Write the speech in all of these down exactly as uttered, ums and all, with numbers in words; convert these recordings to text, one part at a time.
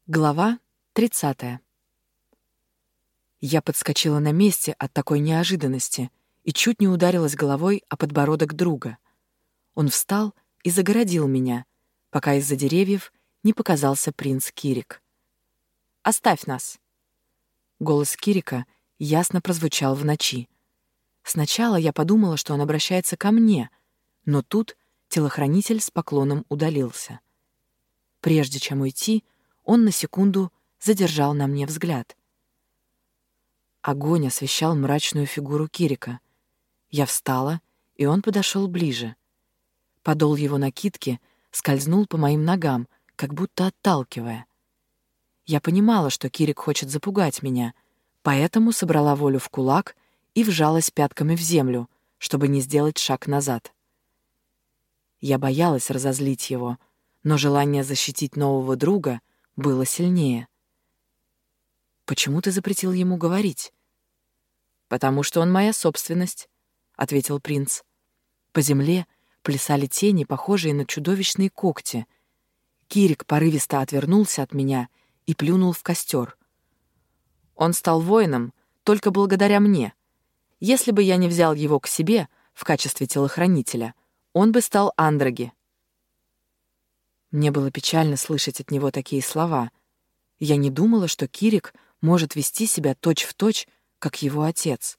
Глава тридцатая. Я подскочила на месте от такой неожиданности и чуть не ударилась головой о подбородок друга. Он встал и загородил меня, пока из-за деревьев не показался принц Кирик. «Оставь нас!» Голос Кирика ясно прозвучал в ночи. Сначала я подумала, что он обращается ко мне, но тут телохранитель с поклоном удалился. Прежде чем уйти, он на секунду задержал на мне взгляд. Огонь освещал мрачную фигуру Кирика. Я встала, и он подошел ближе. Подол его накидки скользнул по моим ногам, как будто отталкивая. Я понимала, что Кирик хочет запугать меня, поэтому собрала волю в кулак и вжалась пятками в землю, чтобы не сделать шаг назад. Я боялась разозлить его, но желание защитить нового друга было сильнее. «Почему ты запретил ему говорить?» «Потому что он моя собственность», — ответил принц. По земле плясали тени, похожие на чудовищные когти. Кирик порывисто отвернулся от меня и плюнул в костер. «Он стал воином только благодаря мне. Если бы я не взял его к себе в качестве телохранителя, он бы стал Андраги». Мне было печально слышать от него такие слова. Я не думала, что Кирик может вести себя точь-в-точь, как его отец.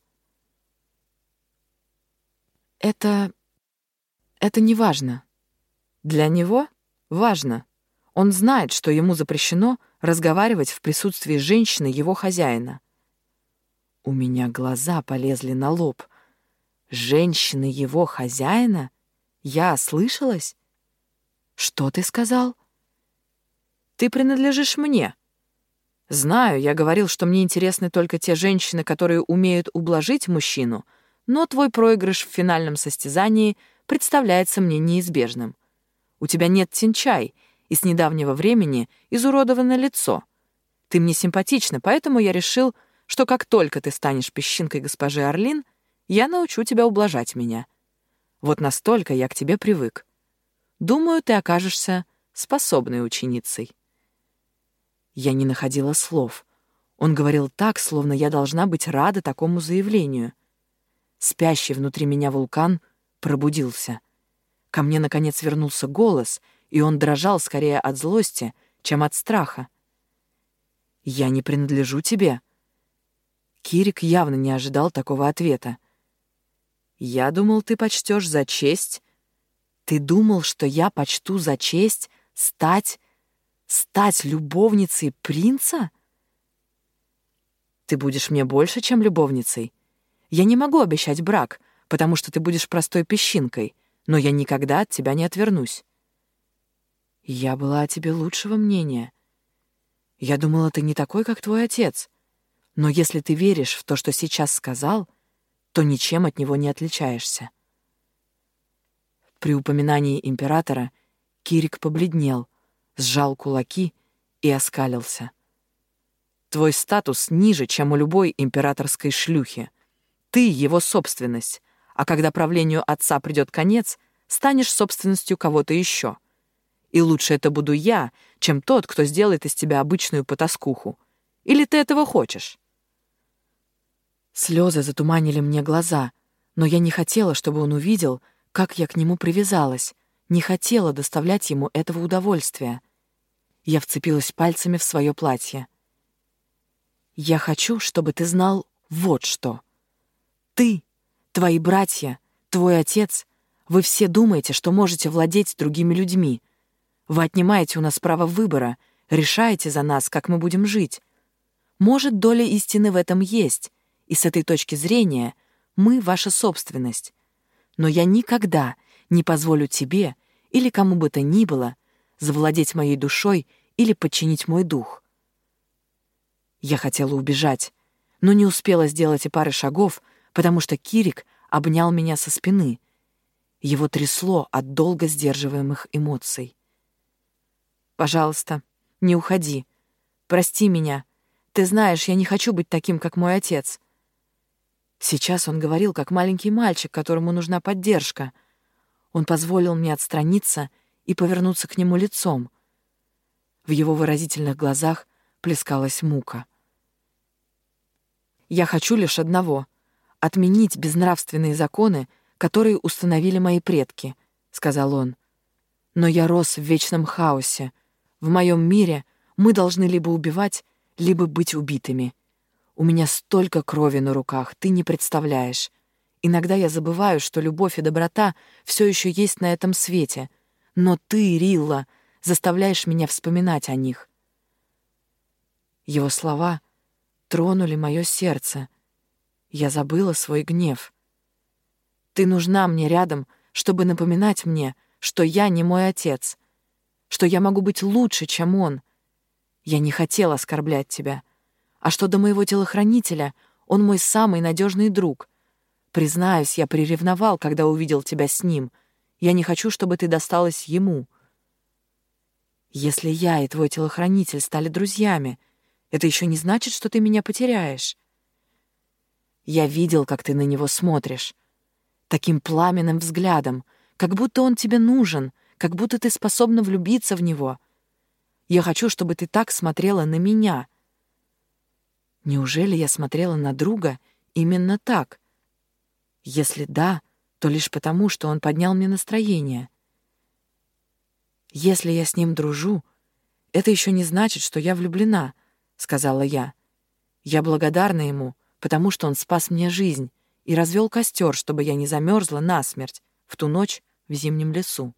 Это... это не важно. Для него важно. Он знает, что ему запрещено разговаривать в присутствии женщины, его хозяина. У меня глаза полезли на лоб. Женщины его хозяина? Я ослышалась? «Что ты сказал?» «Ты принадлежишь мне. Знаю, я говорил, что мне интересны только те женщины, которые умеют ублажить мужчину, но твой проигрыш в финальном состязании представляется мне неизбежным. У тебя нет тинчай, и с недавнего времени изуродовано лицо. Ты мне симпатична, поэтому я решил, что как только ты станешь песчинкой госпожи Орлин, я научу тебя ублажать меня. Вот настолько я к тебе привык. Думаю, ты окажешься способной ученицей». Я не находила слов. Он говорил так, словно я должна быть рада такому заявлению. Спящий внутри меня вулкан пробудился. Ко мне, наконец, вернулся голос, и он дрожал скорее от злости, чем от страха. «Я не принадлежу тебе». Кирик явно не ожидал такого ответа. «Я думал, ты почтешь за честь». «Ты думал, что я почту за честь стать... стать любовницей принца?» «Ты будешь мне больше, чем любовницей. Я не могу обещать брак, потому что ты будешь простой песчинкой, но я никогда от тебя не отвернусь». «Я была о тебе лучшего мнения. Я думала, ты не такой, как твой отец. Но если ты веришь в то, что сейчас сказал, то ничем от него не отличаешься». При упоминании императора Кирик побледнел, сжал кулаки и оскалился. «Твой статус ниже, чем у любой императорской шлюхи. Ты — его собственность, а когда правлению отца придет конец, станешь собственностью кого-то еще. И лучше это буду я, чем тот, кто сделает из тебя обычную потаскуху. Или ты этого хочешь?» Слезы затуманили мне глаза, но я не хотела, чтобы он увидел, как я к нему привязалась, не хотела доставлять ему этого удовольствия. Я вцепилась пальцами в свое платье. «Я хочу, чтобы ты знал вот что. Ты, твои братья, твой отец, вы все думаете, что можете владеть другими людьми. Вы отнимаете у нас право выбора, решаете за нас, как мы будем жить. Может, доля истины в этом есть, и с этой точки зрения мы — ваша собственность. Но я никогда не позволю тебе или кому бы то ни было завладеть моей душой или подчинить мой дух». Я хотела убежать, но не успела сделать и пары шагов, потому что Кирик обнял меня со спины. Его трясло от долго сдерживаемых эмоций. «Пожалуйста, не уходи. Прости меня. Ты знаешь, я не хочу быть таким, как мой отец». Сейчас он говорил, как маленький мальчик, которому нужна поддержка. Он позволил мне отстраниться и повернуться к нему лицом. В его выразительных глазах плескалась мука. «Я хочу лишь одного — отменить безнравственные законы, которые установили мои предки», — сказал он. «Но я рос в вечном хаосе. В моем мире мы должны либо убивать, либо быть убитыми. У меня столько крови на руках, ты не представляешь. Иногда я забываю, что любовь и доброта все еще есть на этом свете. Но ты, Рилла, заставляешь меня вспоминать о них». Его слова тронули мое сердце. Я забыла свой гнев. «Ты нужна мне рядом, чтобы напоминать мне, что я не мой отец, что я могу быть лучше, чем он. Я не хотела оскорблять тебя. А что до моего телохранителя, он мой самый надежный друг. Признаюсь, я приревновал, когда увидел тебя с ним. Я не хочу, чтобы ты досталась ему. Если я и твой телохранитель стали друзьями, это еще не значит, что ты меня потеряешь. Я видел, как ты на него смотришь. Таким пламенным взглядом, как будто он тебе нужен, как будто ты способна влюбиться в него. Я хочу, чтобы ты так смотрела на меня». Неужели я смотрела на друга именно так? Если да, то лишь потому, что он поднял мне настроение. «Если я с ним дружу, это еще не значит, что я влюблена», — сказала я. «Я благодарна ему, потому что он спас мне жизнь и развел костер, чтобы я не замерзла насмерть в ту ночь в зимнем лесу».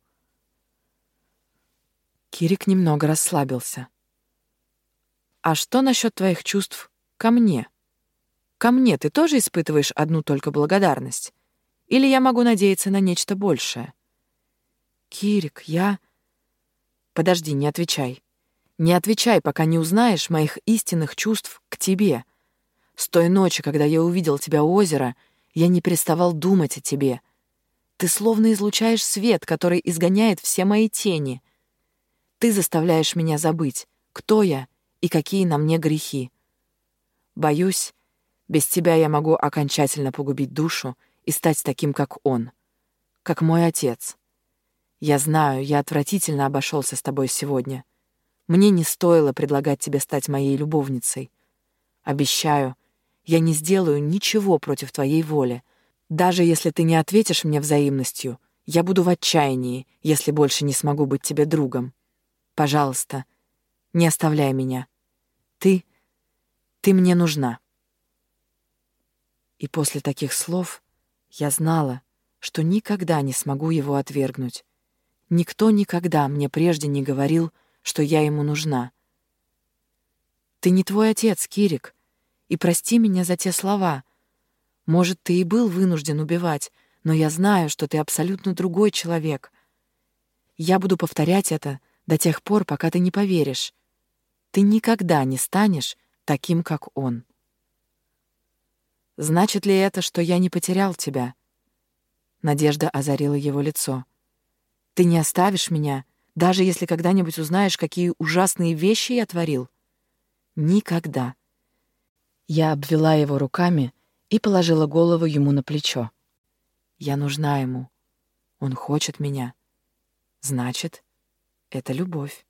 Кирик немного расслабился. «А что насчет твоих чувств ко мне? Ко мне ты тоже испытываешь одну только благодарность? Или я могу надеяться на нечто большее?» «Кирик, я...» «Подожди, не отвечай. Не отвечай, пока не узнаешь моих истинных чувств к тебе. С той ночи, когда я увидел тебя у озера, я не переставал думать о тебе. Ты словно излучаешь свет, который изгоняет все мои тени. Ты заставляешь меня забыть, кто я и какие на мне грехи. Боюсь, без тебя я могу окончательно погубить душу и стать таким, как он, как мой отец. Я знаю, я отвратительно обошелся с тобой сегодня. Мне не стоило предлагать тебе стать моей любовницей. Обещаю, я не сделаю ничего против твоей воли. Даже если ты не ответишь мне взаимностью, я буду в отчаянии, если больше не смогу быть тебе другом. Пожалуйста, не оставляй меня. Ты, ты мне нужна». И после таких слов я знала, что никогда не смогу его отвергнуть. Никто никогда мне прежде не говорил, что я ему нужна. «Ты не твой отец, Кирик, и прости меня за те слова. Может, ты и был вынужден убивать, но я знаю, что ты абсолютно другой человек. Я буду повторять это до тех пор, пока ты не поверишь. Ты никогда не станешь таким, как он». «Значит ли это, что я не потерял тебя?» Надежда озарила его лицо. «Ты не оставишь меня, даже если когда-нибудь узнаешь, какие ужасные вещи я творил?» «Никогда». Я обвела его руками и положила голову ему на плечо. «Я нужна ему. Он хочет меня. Значит, это любовь».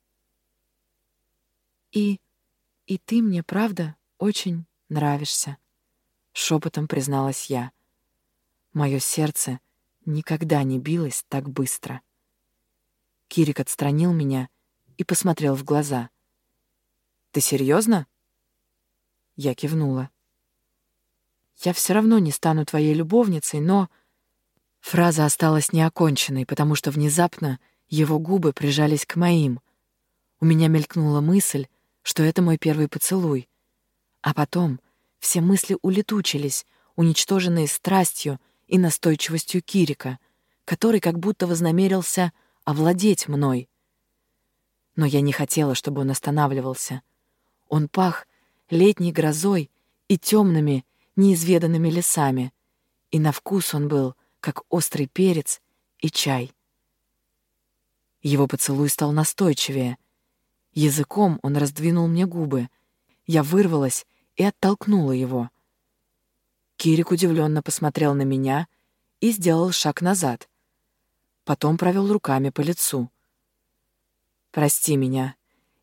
«И... и ты мне, правда, очень нравишься», — шепотом призналась я. Мое сердце никогда не билось так быстро. Кирик отстранил меня и посмотрел в глаза. «Ты серьезно?» Я кивнула. «Я все равно не стану твоей любовницей, но...» Фраза осталась неоконченной, потому что внезапно его губы прижались к моим. У меня мелькнула мысль, что это мой первый поцелуй. А потом все мысли улетучились, уничтоженные страстью и настойчивостью Кирика, который как будто вознамерился овладеть мной. Но я не хотела, чтобы он останавливался. Он пах летней грозой и темными, неизведанными лесами, и на вкус он был, как острый перец и чай. Его поцелуй стал настойчивее. Языком он раздвинул мне губы. Я вырвалась и оттолкнула его. Кирик удивленно посмотрел на меня и сделал шаг назад. Потом провел руками по лицу. «Прости меня.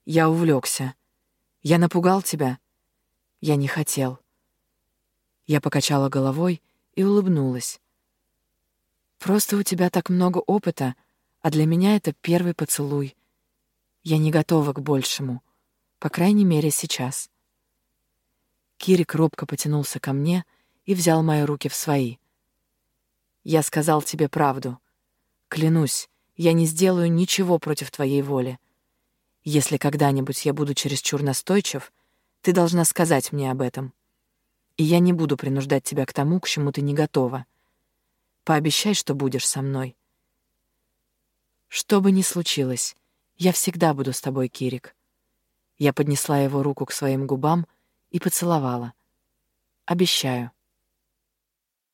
Я увлекся. Я напугал тебя. Я не хотел. Я покачала головой и улыбнулась. Просто у тебя так много опыта, а для меня это первый поцелуй. Я не готова к большему, по крайней мере, сейчас. Кирик робко потянулся ко мне и взял мои руки в свои. Я сказал тебе правду. Клянусь, я не сделаю ничего против твоей воли. Если когда-нибудь я буду чересчур настойчив, ты должна сказать мне об этом. И я не буду принуждать тебя к тому, к чему ты не готова. Пообещай, что будешь со мной. Что бы ни случилось, я всегда буду с тобой, Кирик. Я поднесла его руку к своим губам и поцеловала. Обещаю.